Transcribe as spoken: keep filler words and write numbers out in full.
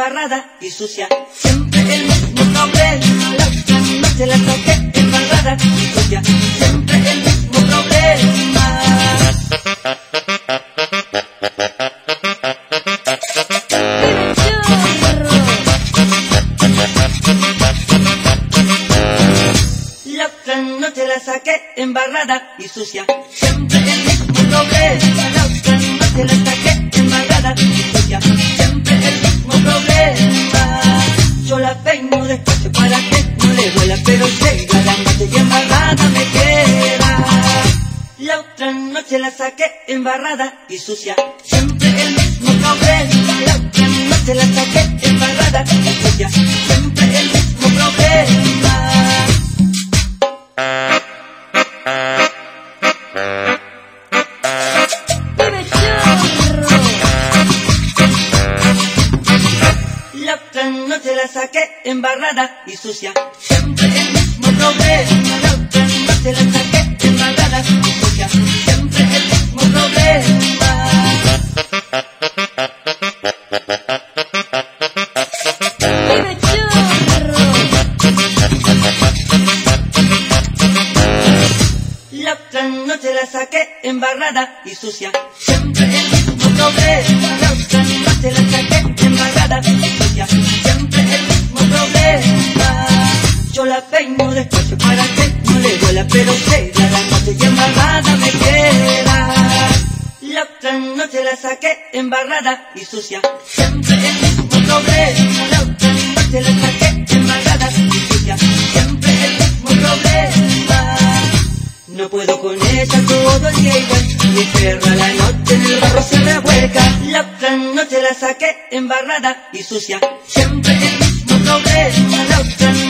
embarrada y sucia. Siempre el mismo problema, la otra noche la saqué embarrada y sucia. Siempre el mismo problema. La otra noche la saqué embarrada y sucia. Siempre el mismo problema, la otra noche la saqué embarrada y sucia. Siempre el mismo problema. Yo la peino despacio para que no le duela, pero llega la noche y embarrada me queda. La otra noche la saqué embarrada y sucia. Siempre el mismo problema. La otra noche la saqué embarrada y sucia. Siempre el mismo problema. La otra noche la saqué embarrada y sucia. Siempre el mismo problema. La otra noche la saqué embarrada y sucia. Siempre el mismo problema. La otra noche la saqué embarrada y sucia. Siempre el mismo problema. La otra noche la saqué embarrada y sucia. Siempre el mismo problema. Yo la peino despacio para que no le duela, pero llega la noche y embarrada me queda. La otra noche la saqué embarrada y sucia. Siempre el mismo problema. La otra noche la saqué embarrada y sucia. Siempre el mismo problema. No puedo con ella todo el día igual. Mi perra la noche en el barro se revuelca. La otra noche la saqué embarrada y sucia. Siempre el mismo problema. La otra